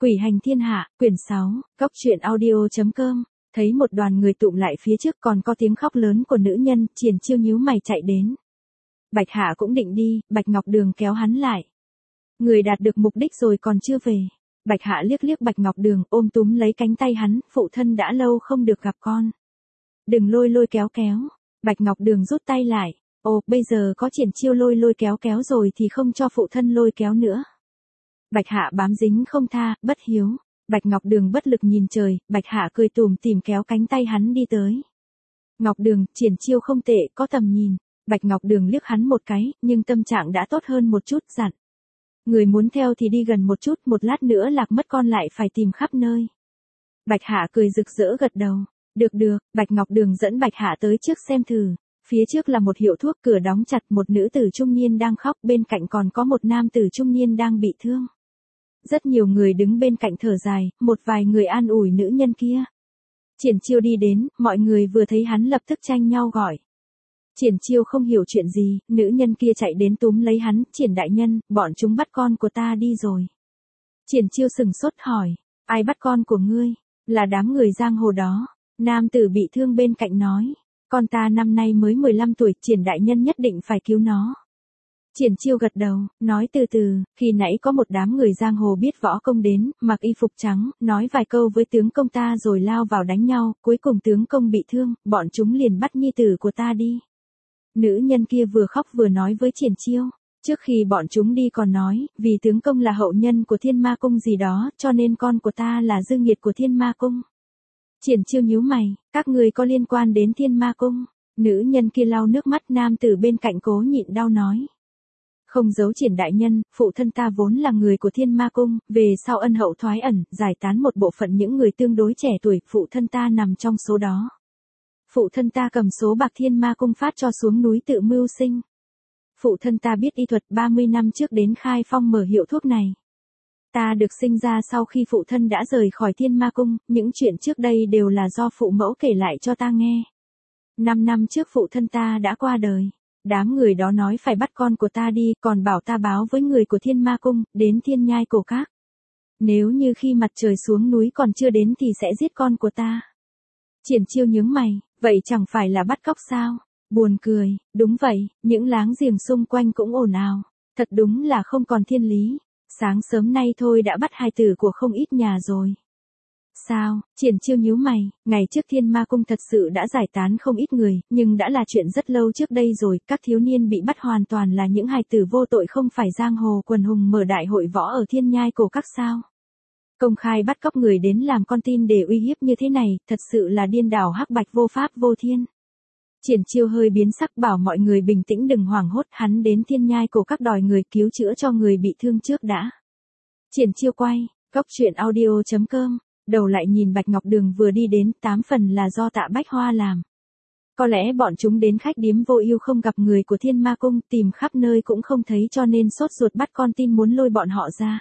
Quỷ hành thiên hạ, quyển 6, Cốc truyện audio.com. Thấy một đoàn người tụm lại phía trước còn có tiếng khóc lớn của nữ nhân, Triển Chiêu nhíu mày chạy đến. Bạch Hạ cũng định đi, Bạch Ngọc Đường kéo hắn lại. Người đạt được mục đích rồi còn chưa về. Bạch Hạ liếc liếc Bạch Ngọc Đường, ôm túm lấy cánh tay hắn, phụ thân đã lâu không được gặp con. Đừng lôi lôi kéo kéo. Bạch Ngọc Đường rút tay lại. Ồ, bây giờ có Triển Chiêu lôi lôi kéo kéo rồi thì không cho phụ thân lôi kéo nữa. Bạch Hạ bám dính không tha, bất hiếu. Bạch Ngọc Đường bất lực nhìn trời, Bạch Hạ cười tủm tỉm kéo cánh tay hắn đi tới. Ngọc Đường, Triển Chiêu không tệ, có tầm nhìn. Bạch Ngọc Đường liếc hắn một cái, nhưng tâm trạng đã tốt hơn một chút, dặn. Người muốn theo thì đi gần một chút, một lát nữa lạc mất con lại phải tìm khắp nơi. Bạch Hạ cười rực rỡ gật đầu. Được được, Bạch Ngọc Đường dẫn Bạch Hạ tới trước xem thử. Phía trước là một hiệu thuốc, cửa đóng chặt, một nữ tử trung niên đang khóc, bên cạnh còn có một nam tử trung niên đang bị thương. Rất nhiều người đứng bên cạnh thở dài, một vài người an ủi nữ nhân kia. Triển Chiêu đi đến, mọi người vừa thấy hắn lập tức tranh nhau gọi. Triển Chiêu không hiểu chuyện gì, nữ nhân kia chạy đến túm lấy hắn, Triển đại nhân, bọn chúng bắt con của ta đi rồi. Triển Chiêu sừng sốt hỏi, ai bắt con của ngươi? Là đám người giang hồ đó. Nam tử bị thương bên cạnh nói, con ta năm nay mới 15 tuổi, Triển đại nhân nhất định phải cứu nó. Triển Chiêu gật đầu, nói từ từ, khi nãy có một đám người giang hồ biết võ công đến, mặc y phục trắng, nói vài câu với tướng công ta rồi lao vào đánh nhau, cuối cùng tướng công bị thương, bọn chúng liền bắt nhi tử của ta đi. Nữ nhân kia vừa khóc vừa nói với Triển Chiêu, trước khi bọn chúng đi còn nói, vì tướng công là hậu nhân của Thiên Ma Cung gì đó, cho nên con của ta là dư nghiệt của Thiên Ma Cung. Triển Chiêu nhíu mày, các người có liên quan đến Thiên Ma Cung? Nữ nhân kia lau nước mắt, nam tử bên cạnh cố nhịn đau nói. Không giấu Triển đại nhân, phụ thân ta vốn là người của Thiên Ma Cung, về sau ân hậu thoái ẩn, giải tán một bộ phận những người tương đối trẻ tuổi, phụ thân ta nằm trong số đó. Phụ thân ta cầm số bạc Thiên Ma Cung phát cho xuống núi tự mưu sinh. Phụ thân ta biết y thuật, 30 năm trước đến Khai Phong mở hiệu thuốc này. Ta được sinh ra sau khi phụ thân đã rời khỏi Thiên Ma Cung, những chuyện trước đây đều là do phụ mẫu kể lại cho ta nghe. 5 năm trước phụ thân ta đã qua đời. Đám người đó nói phải bắt con của ta đi, còn bảo ta báo với người của Thiên Ma Cung, đến Thiên Nhai Cổ Các. Nếu như khi mặt trời xuống núi còn chưa đến thì sẽ giết con của ta. Triển Chiêu nhướng mày, vậy chẳng phải là bắt cóc sao? Buồn cười, đúng vậy, những láng giềng xung quanh cũng ồn ào. Thật đúng là không còn thiên lý. Sáng sớm nay thôi đã bắt hài tử của không ít nhà rồi. Sao? Triển Chiêu nhíu mày, ngày trước Thiên Ma Cung thật sự đã giải tán không ít người, nhưng đã là chuyện rất lâu trước đây rồi, các thiếu niên bị bắt hoàn toàn là những hài tử vô tội, không phải giang hồ quần hùng mở đại hội võ ở Thiên Nhai Cổ Các sao? Công khai bắt cóc người đến làm con tin để uy hiếp như thế này, thật sự là điên đảo hắc bạch vô pháp vô thiên. Triển Chiêu hơi biến sắc, bảo mọi người bình tĩnh đừng hoảng hốt, hắn đến Thiên Nhai Cổ Các đòi người cứu chữa cho người bị thương trước đã. Triển Chiêu quay, Cốc truyện audio.com. Đầu lại nhìn Bạch Ngọc Đường vừa đi đến, 8 phần là do Tạ Bách Hoa làm. Có lẽ bọn chúng đến khách điếm Vô Ưu không gặp người của Thiên Ma Cung, tìm khắp nơi cũng không thấy cho nên sốt ruột bắt con tin muốn lôi bọn họ ra.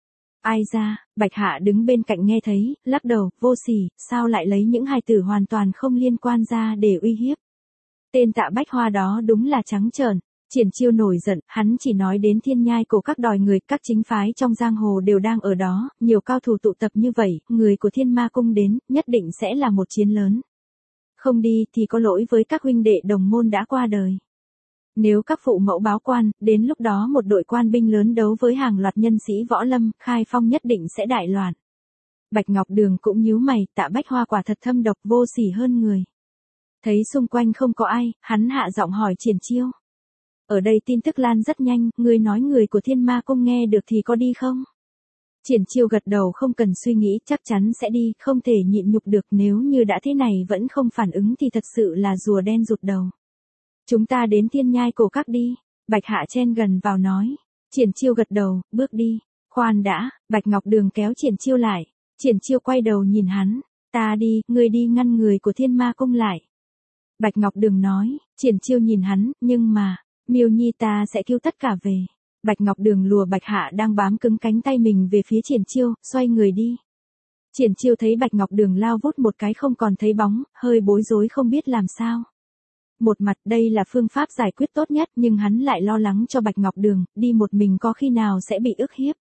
Ai ra? Bạch Hạ đứng bên cạnh nghe thấy, lắc đầu, vô sỉ, sao lại lấy những hài tử hoàn toàn không liên quan ra để uy hiếp. Tên Tạ Bách Hoa đó đúng là trắng trợn. Triển Chiêu nổi giận, hắn chỉ nói đến Thiên Nhai Cổ Các đòi người, các chính phái trong giang hồ đều đang ở đó, nhiều cao thủ tụ tập như vậy, người của Thiên Ma Cung đến, nhất định sẽ là một chiến lớn. Không đi thì có lỗi với các huynh đệ đồng môn đã qua đời. Nếu các phụ mẫu báo quan, đến lúc đó một đội quan binh lớn đấu với hàng loạt nhân sĩ võ lâm, Khai Phong nhất định sẽ đại loạn. Bạch Ngọc Đường cũng nhíu mày, Tạ Bách Hoa quả thật thâm độc, vô sỉ hơn người. Thấy xung quanh không có ai, hắn hạ giọng hỏi Triển Chiêu. Ở đây tin tức lan rất nhanh, ngươi nói người của Thiên Ma Cung nghe được thì có đi không? Triển Chiêu gật đầu, không cần suy nghĩ, chắc chắn sẽ đi, không thể nhịn nhục được, nếu như đã thế này vẫn không phản ứng thì thật sự là rùa đen rụt đầu. Chúng ta đến Thiên Nhai Cổ Các đi. Bạch Hạ chen gần vào nói. Triển Chiêu gật đầu, bước đi. Khoan đã, Bạch Ngọc Đường kéo Triển Chiêu lại. Triển Chiêu quay đầu nhìn hắn. Ta đi, ngươi đi ngăn người của Thiên Ma Cung lại. Bạch Ngọc Đường nói. Triển Chiêu nhìn hắn, nhưng mà, Miêu Nhi ta sẽ cứu tất cả về. Bạch Ngọc Đường lùa Bạch Hạ đang bám cứng cánh tay mình về phía Triển Chiêu, xoay người đi. Triển Chiêu thấy Bạch Ngọc Đường lao vút một cái không còn thấy bóng, hơi bối rối không biết làm sao. Một mặt đây là phương pháp giải quyết tốt nhất, nhưng hắn lại lo lắng cho Bạch Ngọc Đường, đi một mình có khi nào sẽ bị ức hiếp.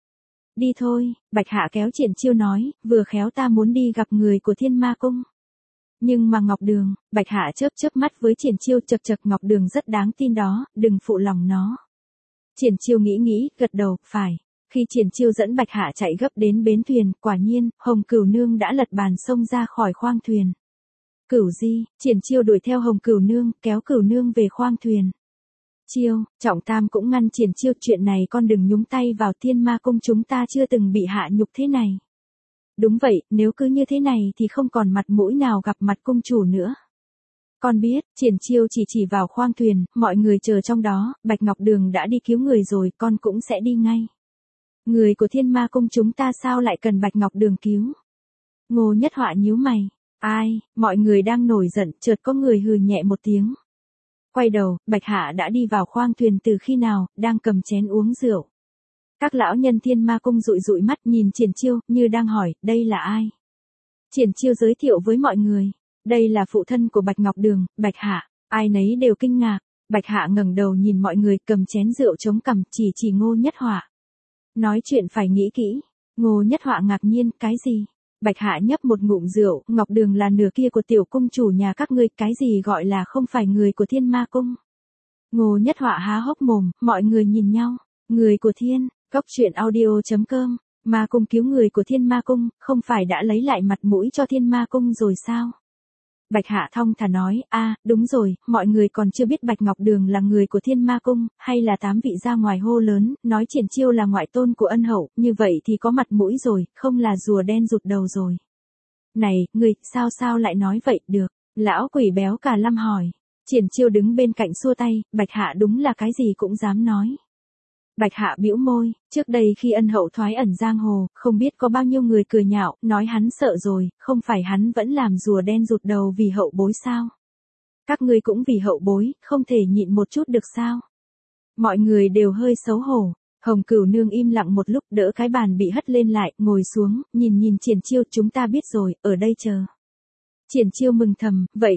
Đi thôi, Bạch Hạ kéo Triển Chiêu nói, vừa khéo ta muốn đi gặp người của Thiên Ma Cung. Nhưng mà Ngọc Đường, Bạch Hạ chớp chớp mắt với Triển Chiêu, chật chật, Ngọc Đường rất đáng tin đó, đừng phụ lòng nó. Triển Chiêu nghĩ, gật đầu, phải. Khi Triển Chiêu dẫn Bạch Hạ chạy gấp đến bến thuyền, quả nhiên, Hồng Cửu Nương đã lật bàn sông ra khỏi khoang thuyền. Cửu Di, Triển Chiêu đuổi theo Hồng Cửu Nương, kéo Cửu Nương về khoang thuyền. Chiêu, Trọng Tam cũng ngăn Triển Chiêu, chuyện này con đừng nhúng tay vào, Thiên Ma Cung chúng ta chưa từng bị hạ nhục thế này. Đúng vậy, nếu cứ như thế này thì không còn mặt mũi nào gặp mặt cung chủ nữa. Con biết, Triển Chiêu chỉ vào khoang thuyền, mọi người chờ trong đó, Bạch Ngọc Đường đã đi cứu người rồi, con cũng sẽ đi ngay. Người của Thiên Ma Cung chúng ta sao lại cần Bạch Ngọc Đường cứu? Ngô Nhất Họa nhíu mày. Ai, mọi người đang nổi giận, chợt có người hừ nhẹ một tiếng. Quay đầu, Bạch Hạ đã đi vào khoang thuyền từ khi nào, đang cầm chén uống rượu. Các lão nhân Thiên Ma Cung dụi mắt nhìn Triển Chiêu, như đang hỏi, đây là ai? Triển Chiêu giới thiệu với mọi người, đây là phụ thân của Bạch Ngọc Đường, Bạch Hạ. Ai nấy đều kinh ngạc. Bạch Hạ ngẩng đầu nhìn mọi người, cầm chén rượu chống cằm, chỉ Ngô Nhất Họa. Nói chuyện phải nghĩ kỹ. Ngô Nhất Họa ngạc nhiên, cái gì? Bạch Hạ nhấp một ngụm rượu, Ngọc Đường là nửa kia của tiểu cung chủ nhà các ngươi, cái gì gọi là không phải người của Thiên Ma Cung? Ngô Nhất Họa há hốc mồm, mọi người nhìn nhau. Người của Thiên, Cốc Truyện Audio.com, Ma Cung cứu người của Thiên Ma Cung, không phải đã lấy lại mặt mũi cho Thiên Ma Cung rồi sao? Bạch Hạ thong thả nói, đúng rồi, mọi người còn chưa biết Bạch Ngọc Đường là người của Thiên Ma Cung, hay là 8 vị ra ngoài hô lớn, nói Triển Chiêu là ngoại tôn của ân hậu, như vậy thì có mặt mũi rồi, không là rùa đen rụt đầu rồi. Này, người, sao lại nói vậy được? Lão quỷ béo cả lâm hỏi. Triển Chiêu đứng bên cạnh xua tay, Bạch Hạ đúng là cái gì cũng dám nói. Bạch Hạ bĩu môi, trước đây khi ân hậu thoái ẩn giang hồ, không biết có bao nhiêu người cười nhạo, nói hắn sợ rồi, không phải hắn vẫn làm rùa đen rụt đầu vì hậu bối sao? Các ngươi cũng vì hậu bối, không thể nhịn một chút được sao? Mọi người đều hơi xấu hổ. Hồng Cửu Nương im lặng một lúc, đỡ cái bàn bị hất lên lại, ngồi xuống, nhìn Triển Chiêu, chúng ta biết rồi, ở đây chờ. Triển Chiêu mừng thầm, vậy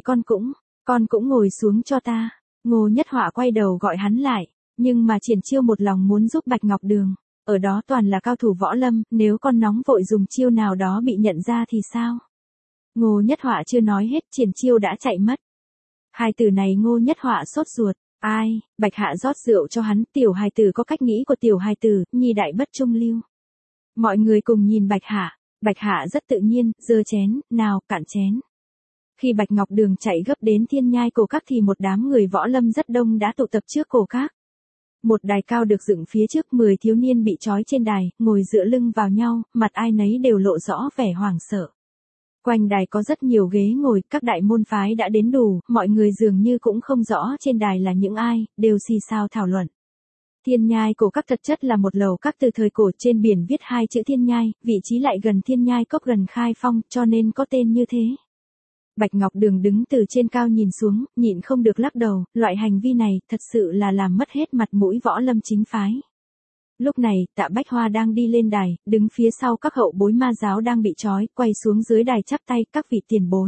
con cũng ngồi xuống cho ta. Ngô Nhất Họa quay đầu gọi hắn lại. Nhưng mà Triển Chiêu một lòng muốn giúp Bạch Ngọc Đường. Ở đó toàn là cao thủ võ lâm, nếu con nóng vội dùng chiêu nào đó bị nhận ra thì sao? Ngô Nhất Họa chưa nói hết, Triển Chiêu đã chạy mất. Hai từ này Ngô Nhất Họa sốt ruột. Ai? Bạch Hạ rót rượu cho hắn, tiểu hài tử có cách nghĩ của tiểu hài tử, nhi đại bất trung lưu. Mọi người cùng nhìn Bạch Hạ. Bạch Hạ rất tự nhiên, giơ chén, nào, cạn chén. Khi Bạch Ngọc Đường chạy gấp đến Thiên Nhai Cổ Các thì một đám người võ lâm rất đông đã tụ tập trước cổ các. Một đài cao được dựng phía trước, 10 thiếu niên bị trói trên đài, ngồi dựa lưng vào nhau, mặt ai nấy đều lộ rõ vẻ hoảng sợ. Quanh đài có rất nhiều ghế ngồi, các đại môn phái đã đến đủ, mọi người dường như cũng không rõ trên đài là những ai, đều xì xào thảo luận. Thiên Nhai Cổ Các thật chất là một lầu các từ thời cổ, trên biển viết 2 chữ Thiên Nhai, vị trí lại gần Thiên Nhai Cốc gần Khai Phong, cho nên có tên như thế. Bạch Ngọc Đường đứng từ trên cao nhìn xuống, nhịn không được lắc đầu, loại hành vi này thật sự là làm mất hết mặt mũi võ lâm chính phái. Lúc này, Tạ Bách Hoa đang đi lên đài, đứng phía sau các hậu bối ma giáo đang bị trói, quay xuống dưới đài chắp tay, các vị tiền bối.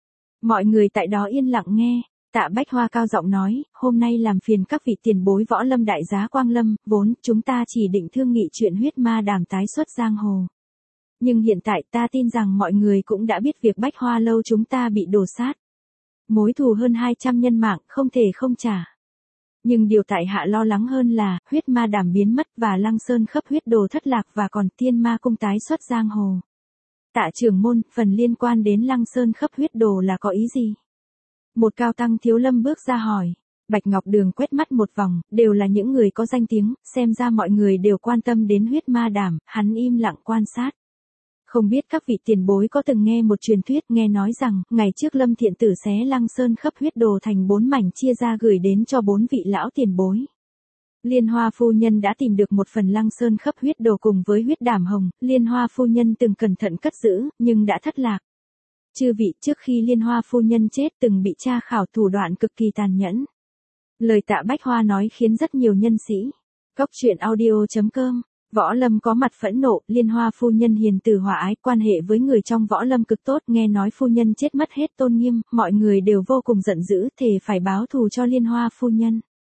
Mọi người tại đó yên lặng nghe. Tạ Bách Hoa cao giọng nói, hôm nay làm phiền các vị tiền bối võ lâm đại giá Quang Lâm, vốn chúng ta chỉ định thương nghị chuyện huyết ma đàm tái xuất giang hồ. Nhưng hiện tại ta tin rằng mọi người cũng đã biết việc Bách Hoa lâu chúng ta bị đổ sát. Mối thù hơn 200 nhân mạng, không thể không trả. Nhưng điều tại hạ lo lắng hơn là, huyết ma đàm biến mất và Lăng Sơn khắp huyết đồ thất lạc và còn Thiên Ma Cung tái xuất giang hồ. Tạ trưởng môn, phần liên quan đến Lăng Sơn khắp huyết đồ là có ý gì? Một cao tăng thiếu lâm bước ra hỏi. Bạch Ngọc Đường quét mắt một vòng, đều là những người có danh tiếng, xem ra mọi người đều quan tâm đến huyết ma đàm, hắn im lặng quan sát. Không biết các vị tiền bối có từng nghe một truyền thuyết, nghe nói rằng, ngày trước Lâm Thiện Tử xé Lăng Sơn khắp huyết đồ thành 4 mảnh chia ra gửi đến cho 4 vị lão tiền bối. Liên Hoa phu nhân đã tìm được một phần Lăng Sơn khắp huyết đồ cùng với huyết đàm hồng, Liên Hoa phu nhân từng cẩn thận cất giữ, nhưng đã thất lạc. Chư vị, trước khi Liên Hoa phu nhân chết từng bị tra khảo thủ đoạn cực kỳ tàn nhẫn. Lời Tạ Bách Hoa nói khiến rất nhiều nhân sĩ. Cốc Truyện Audio.com, võ lâm có mặt phẫn nộ, Liên Hoa phu nhân hiền từ hòa ái, quan hệ với người trong võ lâm cực tốt, nghe nói phu nhân chết mất hết tôn nghiêm, mọi người đều vô cùng giận dữ, thề phải báo thù cho Liên Hoa phu nhân.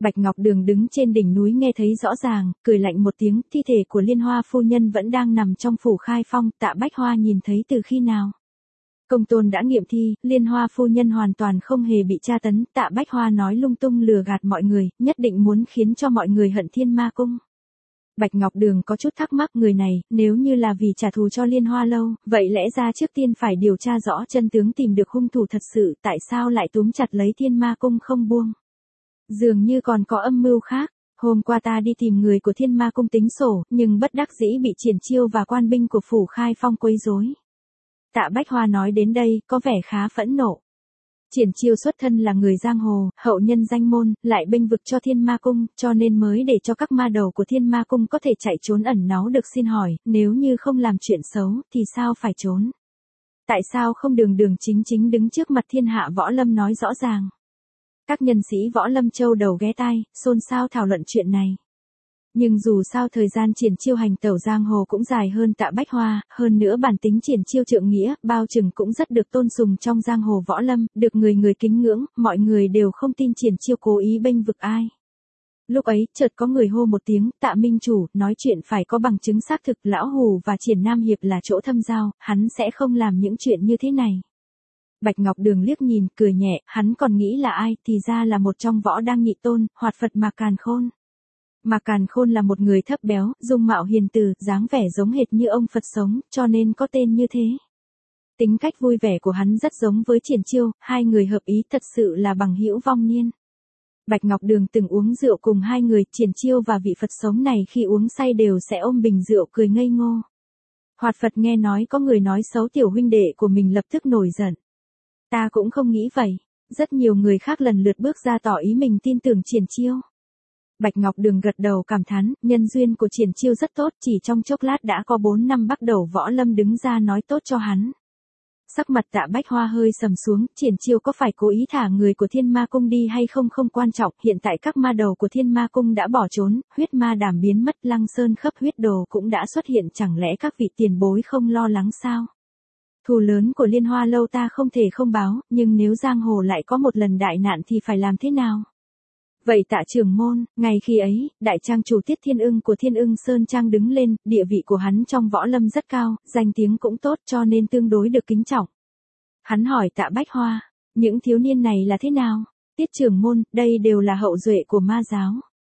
Bạch Ngọc Đường đứng trên đỉnh núi nghe thấy rõ ràng, cười lạnh một tiếng, thi thể của Liên Hoa phu nhân vẫn đang nằm trong phủ Khai Phong, Tạ Bách Hoa nhìn thấy từ khi nào? Công tôn đã nghiệm thi, Liên Hoa phu nhân hoàn toàn không hề bị tra tấn, Tạ Bách Hoa nói lung tung lừa gạt mọi người, nhất định muốn khiến cho mọi người hận Thiên Ma Cung. Bạch Ngọc Đường có chút thắc mắc, người này, nếu như là vì trả thù cho Liên Hoa lâu, vậy lẽ ra trước tiên phải điều tra rõ chân tướng, tìm được hung thủ thật sự, tại sao lại túm chặt lấy Thiên Ma Cung không buông? Dường như còn có âm mưu khác. Hôm qua ta đi tìm người của Thiên Ma Cung tính sổ, nhưng bất đắc dĩ bị Triển Chiêu và quan binh của phủ Khai Phong quấy rối. Tạ Bách Hoa nói đến đây, có vẻ khá phẫn nộ. Triển Chiêu xuất thân là người giang hồ, hậu nhân danh môn, lại bênh vực cho Thiên Ma Cung, cho nên mới để cho các ma đầu của Thiên Ma Cung có thể chạy trốn ẩn náu được. Xin hỏi, nếu như không làm chuyện xấu, thì sao phải trốn? Tại sao không đường đường chính chính đứng trước mặt thiên hạ võ lâm nói rõ ràng? Các nhân sĩ võ lâm châu đầu ghé tai, xôn xao thảo luận chuyện này. Nhưng dù sao thời gian Triển Chiêu hành tẩu giang hồ cũng dài hơn Tạ Bách Hoa, hơn nữa bản tính Triển Chiêu trượng nghĩa, bao chừng cũng rất được tôn sùng trong giang hồ võ lâm, được người người kính ngưỡng, mọi người đều không tin Triển Chiêu cố ý bênh vực ai. Lúc ấy, chợt có người hô một tiếng, Tạ Minh Chủ, nói chuyện phải có bằng chứng xác thực, Lão Hù và Triển Nam Hiệp là chỗ thâm giao, hắn sẽ không làm những chuyện như thế này. Bạch Ngọc Đường liếc nhìn, cười nhẹ, hắn còn nghĩ là ai, thì ra là một trong võ đang nhị tôn, Hoạt Phật Mạc Càn Khôn. Mạc Càn Khôn là một người thấp béo, dung mạo hiền từ, dáng vẻ giống hệt như ông Phật sống, cho nên có tên như thế. Tính cách vui vẻ của hắn rất giống với Triển Chiêu, hai người hợp ý thật sự là bằng hữu vong niên. Bạch Ngọc Đường từng uống rượu cùng hai người, Triển Chiêu và vị Phật sống này khi uống say đều sẽ ôm bình rượu cười ngây ngô. Hoạt Phật nghe nói có người nói xấu tiểu huynh đệ của mình lập tức nổi giận. Ta cũng không nghĩ vậy, rất nhiều người khác lần lượt bước ra tỏ ý mình tin tưởng Triển Chiêu. Bạch Ngọc Đường gật đầu cảm thán, nhân duyên của Triển Chiêu rất tốt, chỉ trong chốc lát đã có 4 năm bắt đầu võ lâm đứng ra nói tốt cho hắn. Sắc mặt Tạ Bách Hoa hơi sầm xuống, Triển Chiêu có phải cố ý thả người của Thiên Ma Cung đi hay không không quan trọng, hiện tại các ma đầu của Thiên Ma Cung đã bỏ trốn, huyết ma đàm biến mất, Lăng Sơn khắp huyết đồ cũng đã xuất hiện, chẳng lẽ các vị tiền bối không lo lắng sao? Thù lớn của Liên Hoa lâu ta không thể không báo, nhưng nếu giang hồ lại có một lần đại nạn thì phải làm thế nào? Vậy Tạ trưởng môn, ngày khi ấy, đại trang chủ Tiết Thiên Ưng của Thiên Ưng Sơn Trang đứng lên, địa vị của hắn trong võ lâm rất cao, danh tiếng cũng tốt cho nên tương đối được kính trọng. Hắn hỏi Tạ Bách Hoa, những thiếu niên này là thế nào? Tiết trưởng môn, đây đều là hậu duệ của ma giáo.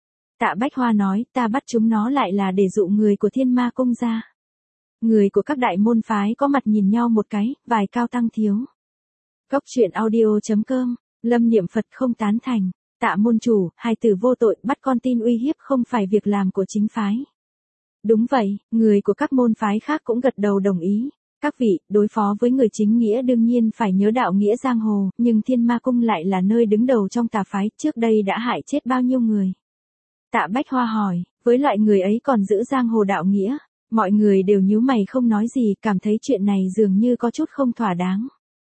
Tạ Bách Hoa nói, ta bắt chúng nó lại là để dụ người của Thiên Ma Cung ra. Người của các đại môn phái có mặt nhìn nhau một cái, vài cao tăng thiếu. Cốc truyện audio.com, Lâm Niệm Phật không tán thành. Tạ môn chủ, hài tử vô tội, bắt con tin uy hiếp không phải việc làm của chính phái. Đúng vậy, người của các môn phái khác cũng gật đầu đồng ý. Các vị, đối phó với người chính nghĩa đương nhiên phải nhớ đạo nghĩa giang hồ, nhưng Thiên Ma Cung lại là nơi đứng đầu trong tà phái, trước đây đã hại chết bao nhiêu người. Tạ Bách Hoa hỏi, với loại người ấy còn giữ giang hồ đạo nghĩa, mọi người đều nhíu mày không nói gì, cảm thấy chuyện này dường như có chút không thỏa đáng.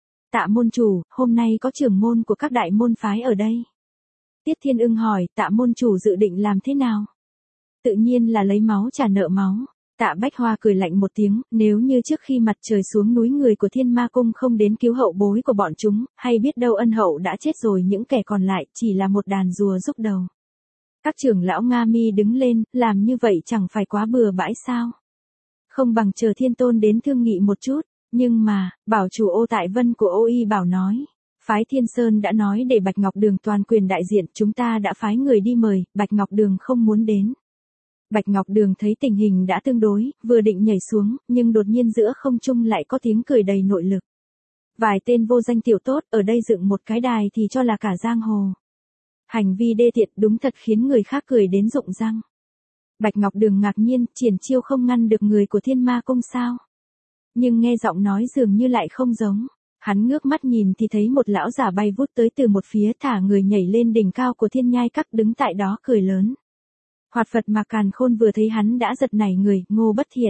Tạ môn chủ, hôm nay có trưởng môn của các đại môn phái ở đây. Tiết Thiên Ưng hỏi, Tạ môn chủ dự định làm thế nào? Tự nhiên là lấy máu trả nợ máu. Tạ Bách Hoa cười lạnh một tiếng, nếu như trước khi mặt trời xuống núi người của Thiên Ma Cung không đến cứu hậu bối của bọn chúng, hay biết đâu ân hậu đã chết rồi, những kẻ còn lại chỉ là một đàn rùa rúc đầu. Các trưởng lão Nga Mi đứng lên, làm như vậy chẳng phải quá bừa bãi sao? Không bằng chờ Thiên Tôn đến thương nghị một chút, nhưng mà, bảo chủ Ô Tại Vân của Ô Y Bảo nói. Phái Thiên Sơn đã nói để Bạch Ngọc Đường toàn quyền đại diện, chúng ta đã phái người đi mời, Bạch Ngọc Đường không muốn đến. Bạch Ngọc Đường thấy tình hình đã tương đối, vừa định nhảy xuống, nhưng đột nhiên giữa không trung lại có tiếng cười đầy nội lực. Vài tên vô danh tiểu tốt ở đây dựng một cái đài thì cho là cả giang hồ. Hành vi đê tiện đúng thật khiến người khác cười đến rụng răng. Bạch Ngọc Đường ngạc nhiên, Triển Chiêu không ngăn được người của Thiên Ma Cung sao? Nhưng nghe giọng nói dường như lại không giống. Hắn ngước mắt nhìn thì thấy một lão giả bay vút tới từ một phía, thả người nhảy lên đỉnh cao của Thiên Nhai Các, đứng tại đó cười lớn. Hoạt Phật Mạc Càn Khôn vừa thấy hắn đã giật nảy người, Ngô Bất Thiện.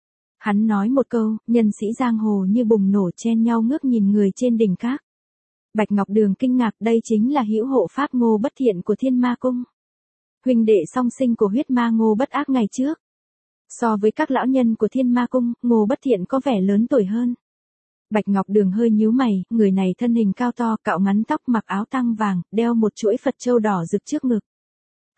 Hắn nói một câu, nhân sĩ giang hồ như bùng nổ chen nhau ngước nhìn người trên đỉnh các. Bạch Ngọc Đường kinh ngạc, đây chính là hữu hộ pháp Ngô Bất Thiện của Thiên Ma Cung. Huynh đệ song sinh của huyết ma Ngô Bất Ác ngày trước. So với các lão nhân của Thiên Ma Cung, Ngô Bất Thiện có vẻ lớn tuổi hơn. Bạch Ngọc Đường hơi nhíu mày, người này thân hình cao to, cạo ngắn tóc, mặc áo tang vàng, đeo một chuỗi Phật châu đỏ rực trước ngực.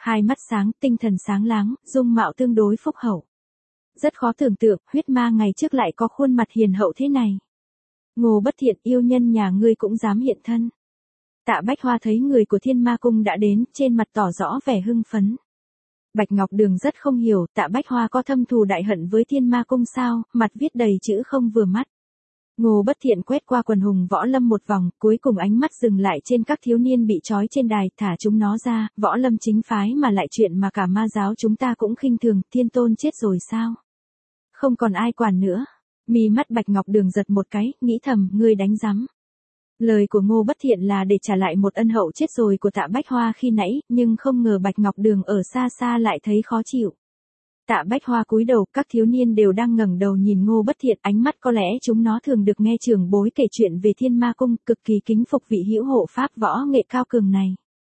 Hai mắt sáng, tinh thần sáng láng, dung mạo tương đối phúc hậu. Rất khó tưởng tượng, huyết ma ngày trước lại có khuôn mặt hiền hậu thế này. Ngô Bất Thiện, yêu nhân nhà ngươi cũng dám hiện thân. Tạ Bách Hoa thấy người của Thiên Ma Cung đã đến, trên mặt tỏ rõ vẻ hưng phấn. Bạch Ngọc Đường rất không hiểu, Tạ Bách Hoa có thâm thù đại hận với Thiên Ma Cung sao, mặt viết đầy chữ không vừa mắt. Ngô Bất Thiện quét qua quần hùng võ lâm một vòng, cuối cùng ánh mắt dừng lại trên các thiếu niên bị trói trên đài, thả chúng nó ra, võ lâm chính phái mà lại chuyện mà cả ma giáo chúng ta cũng khinh thường, Thiên Tôn chết rồi sao? Không còn ai quản nữa. Mi mắt Bạch Ngọc Đường giật một cái, nghĩ thầm, ngươi đánh rắm. Lời của Ngô Bất Thiện là để trả lại một ân hậu chết rồi của Tạ Bách Hoa khi nãy, nhưng không ngờ Bạch Ngọc Đường ở xa xa lại thấy khó chịu. Tạ Bách Hoa cúi đầu, các thiếu niên đều đang ngẩng đầu nhìn Ngô Bất Thiện, ánh mắt có lẽ chúng nó thường được nghe trưởng bối kể chuyện về Thiên Ma Cung, cực kỳ kính phục vị hữu hộ pháp võ nghệ cao cường này.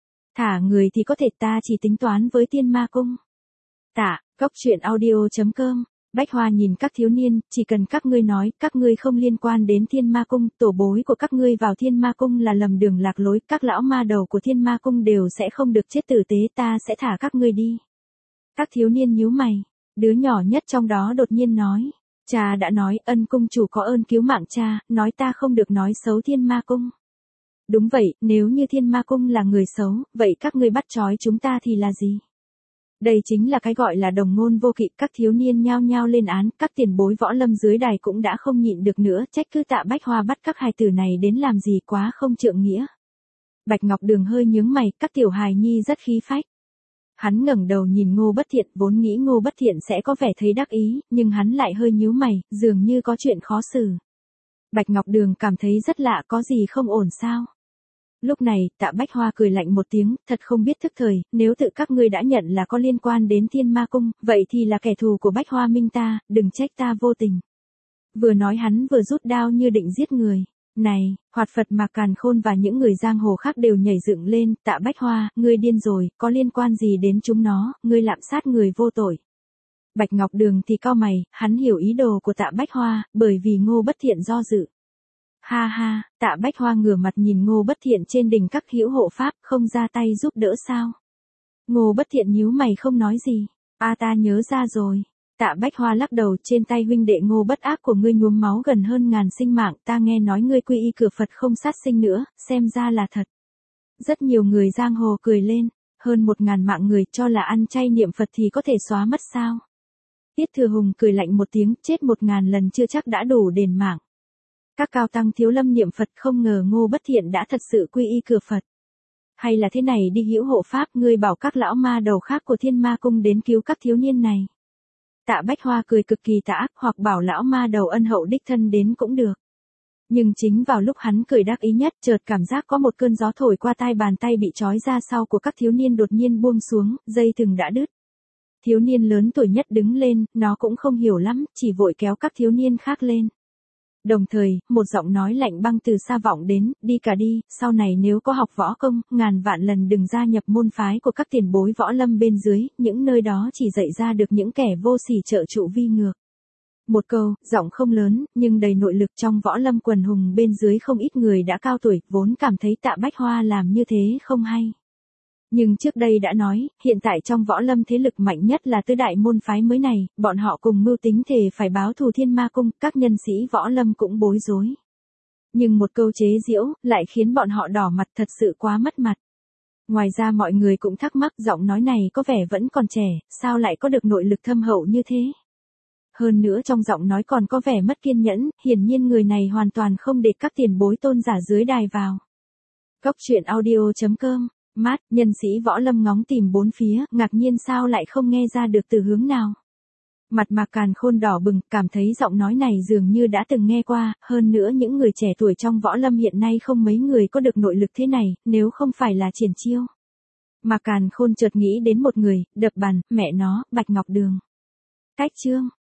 Thả người thì có thể, ta chỉ tính toán với Thiên Ma Cung. Tạ, goctruyện.audio.com. Bách Hoa nhìn các thiếu niên, chỉ cần các ngươi nói, các ngươi không liên quan đến Thiên Ma Cung, tổ bối của các ngươi vào Thiên Ma Cung là lầm đường lạc lối, các lão ma đầu của Thiên Ma Cung đều sẽ không được chết tử tế, ta sẽ thả các ngươi đi. Các thiếu niên nhíu mày, đứa nhỏ nhất trong đó đột nhiên nói, cha đã nói, Ân cung chủ có ơn cứu mạng cha, nói ta không được nói xấu Thiên Ma Cung. Đúng vậy, nếu như Thiên Ma Cung là người xấu, vậy các ngươi bắt trói chúng ta thì là gì? Đây chính là cái gọi là đồng ngôn vô kỵ, các thiếu niên nhao nhao lên án, các tiền bối võ lâm dưới đài cũng đã không nhịn được nữa, trách cứ Tạ Bách Hoa bắt các hài tử này đến làm gì, quá không trượng nghĩa. Bạch Ngọc Đường hơi nhướng mày, các tiểu hài nhi rất khí phách. Hắn ngẩng đầu nhìn Ngô Bất Thiện, vốn nghĩ Ngô Bất Thiện sẽ có vẻ thấy đắc ý, nhưng hắn lại hơi nhíu mày, dường như có chuyện khó xử. Bạch Ngọc Đường cảm thấy rất lạ, có gì không ổn sao? Lúc này, Tạ Bách Hoa cười lạnh một tiếng, thật không biết thức thời, nếu tự các ngươi đã nhận là có liên quan đến Thiên Ma Cung, vậy thì là kẻ thù của Bách Hoa Minh ta, đừng trách ta vô tình. Vừa nói hắn vừa rút đao như định giết người. Này, Hoạt Phật Mạc Càn Khôn và những người giang hồ khác đều nhảy dựng lên, Tạ Bách Hoa, ngươi điên rồi, có liên quan gì đến chúng nó, ngươi lạm sát người vô tội. Bạch Ngọc Đường thì cau mày, hắn hiểu ý đồ của Tạ Bách Hoa, bởi vì Ngô Bất Thiện do dự. Ha ha, Tạ Bách Hoa ngửa mặt nhìn Ngô Bất Thiện trên đỉnh các hữu hộ pháp, không ra tay giúp đỡ sao? Ngô Bất Thiện nhíu mày không nói gì. Ta nhớ ra rồi. Tạ Bách Hoa lắc đầu, trên tay huynh đệ Ngô Bất Ác của ngươi nhuốm máu gần hơn ngàn sinh mạng, ta nghe nói ngươi quy y cửa Phật không sát sinh nữa, xem ra là thật. Rất nhiều người giang hồ cười lên, hơn 1000 mạng người cho là ăn chay niệm Phật thì có thể xóa mất sao? Tiết Thừa Hùng cười lạnh một tiếng, chết 1000 lần chưa chắc đã đủ đền mạng. Các cao tăng thiếu lâm niệm Phật, không ngờ Ngô Bất Thiện đã thật sự quy y cửa Phật. Hay là thế này đi, hữu hộ pháp, ngươi bảo các lão ma đầu khác của Thiên Ma Cung đến cứu các thiếu niên này. Tạ Bách Hoa cười cực kỳ tà ác, hoặc bảo lão ma đầu ân hậu đích thân đến cũng được. Nhưng chính vào lúc hắn cười đắc ý nhất, chợt cảm giác có một cơn gió thổi qua tai, bàn tay bị trói ra sau của các thiếu niên đột nhiên buông xuống, dây thừng đã đứt. Thiếu niên lớn tuổi nhất đứng lên, nó cũng không hiểu lắm, chỉ vội kéo các thiếu niên khác lên. Đồng thời, một giọng nói lạnh băng từ xa vọng đến, đi cả đi, sau này nếu có học võ công, ngàn vạn lần đừng gia nhập môn phái của các tiền bối võ lâm bên dưới, những nơi đó chỉ dạy ra được những kẻ vô sỉ trợ trụ vi ngược. Một câu, giọng không lớn, nhưng đầy nội lực, trong võ lâm quần hùng bên dưới không ít người đã cao tuổi, vốn cảm thấy Tạ Bách Hoa làm như thế không hay. Nhưng trước đây đã nói, hiện tại trong võ lâm thế lực mạnh nhất là tứ đại môn phái mới này, bọn họ cùng mưu tính thề phải báo thù Thiên Ma Cung, các nhân sĩ võ lâm cũng bối rối. Nhưng một câu chế giễu, lại khiến bọn họ đỏ mặt, thật sự quá mất mặt. Ngoài ra mọi người cũng thắc mắc, giọng nói này có vẻ vẫn còn trẻ, sao lại có được nội lực thâm hậu như thế? Hơn nữa trong giọng nói còn có vẻ mất kiên nhẫn, hiển nhiên người này hoàn toàn không để các tiền bối tôn giả dưới đài vào. Goctruyện.audio.com. Mát, nhân sĩ võ lâm ngóng tìm bốn phía, ngạc nhiên sao lại không nghe ra được từ hướng nào. Mặt Mạc Càn Khôn đỏ bừng, cảm thấy giọng nói này dường như đã từng nghe qua, hơn nữa những người trẻ tuổi trong võ lâm hiện nay không mấy người có được nội lực thế này, nếu không phải là Triển Chiêu. Mạc Càn Khôn chợt nghĩ đến một người, đập bàn, mẹ nó, Bạch Ngọc Đường. Cách chương.